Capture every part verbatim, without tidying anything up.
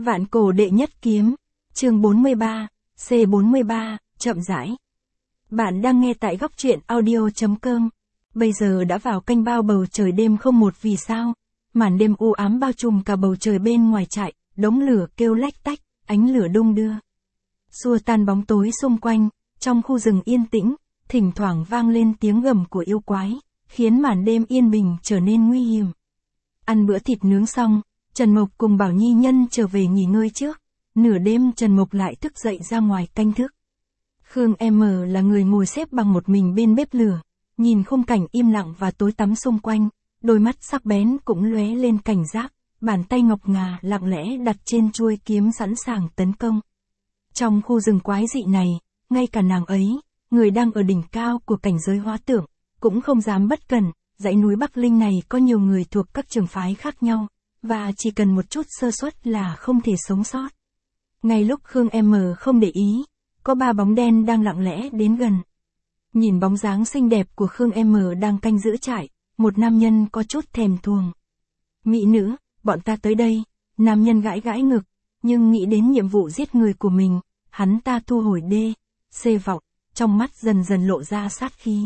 Vạn cổ đệ nhất kiếm, chương bốn mươi ba, C bốn mươi ba, chậm rãi. Bạn đang nghe tại góc truyện audio chấm com. Bây giờ đã vào canh bao bầu trời đêm không một vì sao. Màn đêm u ám bao trùm cả bầu trời bên ngoài trại, đống lửa kêu lách tách, ánh lửa đung đưa. Xua tan bóng tối xung quanh, trong khu rừng yên tĩnh, thỉnh thoảng vang lên tiếng gầm của yêu quái, khiến màn đêm yên bình trở nên nguy hiểm. Ăn bữa thịt nướng xong, Trần Mộc cùng Bảo Nhi Nhân trở về nghỉ ngơi trước. Nửa đêm Trần Mộc lại thức dậy ra ngoài canh thức. Khương em là người ngồi xếp bằng một mình bên bếp lửa, nhìn khung cảnh im lặng và tối tăm xung quanh, đôi mắt sắc bén cũng lóe lên cảnh giác, bàn tay ngọc ngà lặng lẽ đặt trên chuôi kiếm sẵn sàng tấn công. Trong khu rừng quái dị này, ngay cả nàng ấy, người đang ở đỉnh cao của cảnh giới hóa tưởng, cũng không dám bất cẩn. Dãy núi Bắc Linh này có nhiều người thuộc các trường phái khác nhau, và chỉ cần một chút sơ suất là không thể sống sót. Ngay lúc Khương em không để ý, có ba bóng đen đang lặng lẽ đến gần. Nhìn bóng dáng xinh đẹp của Khương em đang canh giữ trại, một nam nhân có chút thèm thuồng. Mỹ nữ, bọn ta tới đây. Nam nhân gãi gãi ngực, nhưng nghĩ đến nhiệm vụ giết người của mình, hắn ta thu hồi đê, xê vọng, trong mắt dần dần lộ ra sát khí.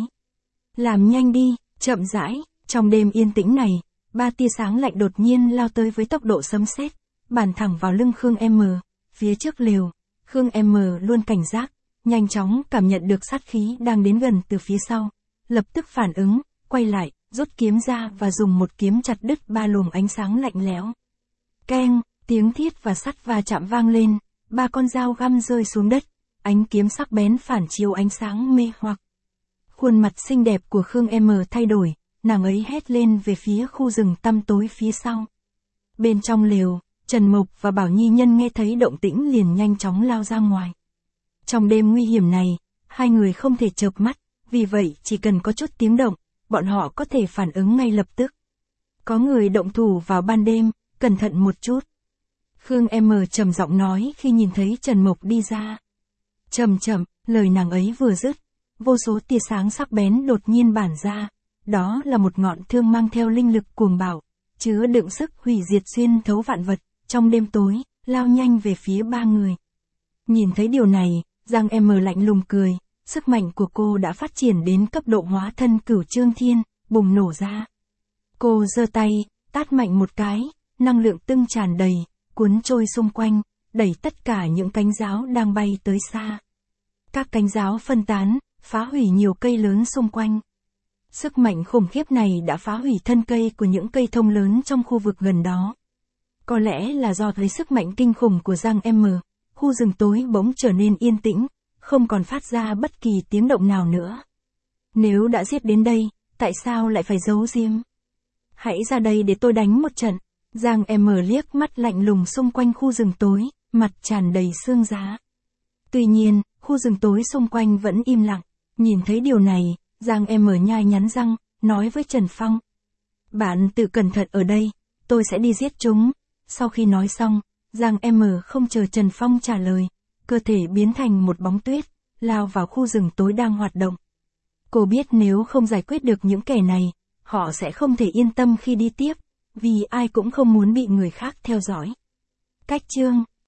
Làm nhanh đi. Chậm rãi, trong đêm yên tĩnh này, ba tia sáng lạnh đột nhiên lao tới với tốc độ sấm sét, bắn thẳng vào lưng Khương em. Phía trước lều, Khương em luôn cảnh giác, nhanh chóng cảm nhận được sát khí đang đến gần từ phía sau, lập tức phản ứng, quay lại, rút kiếm ra và dùng một kiếm chặt đứt ba luồng ánh sáng lạnh lẽo. Keng, tiếng thiết và sắt va chạm vang lên, ba con dao găm rơi xuống đất, ánh kiếm sắc bén phản chiếu ánh sáng mê hoặc. Khuôn mặt xinh đẹp của Khương em thay đổi, nàng ấy hét lên về phía khu rừng tăm tối phía sau. Bên trong lều, Trần Mộc và Bảo Nhi Nhân nghe thấy động tĩnh liền nhanh chóng lao ra ngoài. Trong đêm nguy hiểm này, hai người không thể chợp mắt, vì vậy chỉ cần có chút tiếng động, bọn họ có thể phản ứng ngay lập tức. Có người động thủ vào ban đêm, cẩn thận một chút. Khương em trầm giọng nói khi nhìn thấy Trần Mộc đi ra. Chậm chậm, lời nàng ấy vừa dứt, vô số tia sáng sắc bén đột nhiên bản ra, đó là một ngọn thương mang theo linh lực cuồng bạo, chứa đựng sức hủy diệt xuyên thấu vạn vật, trong đêm tối, lao nhanh về phía ba người. Nhìn thấy điều này, Giang em lạnh lùng cười, sức mạnh của cô đã phát triển đến cấp độ hóa thân Cửu Trương Thiên, bùng nổ ra. Cô giơ tay, tát mạnh một cái, năng lượng tưng tràn đầy, cuốn trôi xung quanh, đẩy tất cả những cánh giáo đang bay tới xa. Các cánh giáo phân tán, phá hủy nhiều cây lớn xung quanh. Sức mạnh khủng khiếp này đã phá hủy thân cây của những cây thông lớn trong khu vực gần đó. Có lẽ là do thấy sức mạnh kinh khủng của Giang em, khu rừng tối bỗng trở nên yên tĩnh, không còn phát ra bất kỳ tiếng động nào nữa. Nếu đã giết đến đây, tại sao lại phải giấu giếm? Hãy ra đây để tôi đánh một trận. Giang em liếc mắt lạnh lùng xung quanh khu rừng tối, mặt tràn đầy xương giá. Tuy nhiên, khu rừng tối xung quanh vẫn im lặng. Nhìn thấy điều này, Giang em nhai nhắn răng, nói với Trần Phong. Bạn tự cẩn thận ở đây, tôi sẽ đi giết chúng. Sau khi nói xong, Giang em không chờ Trần Phong trả lời, cơ thể biến thành một bóng tuyết, lao vào khu rừng tối đang hoạt động. Cô biết nếu không giải quyết được những kẻ này, họ sẽ không thể yên tâm khi đi tiếp, vì ai cũng không muốn bị người khác theo dõi. Cách chương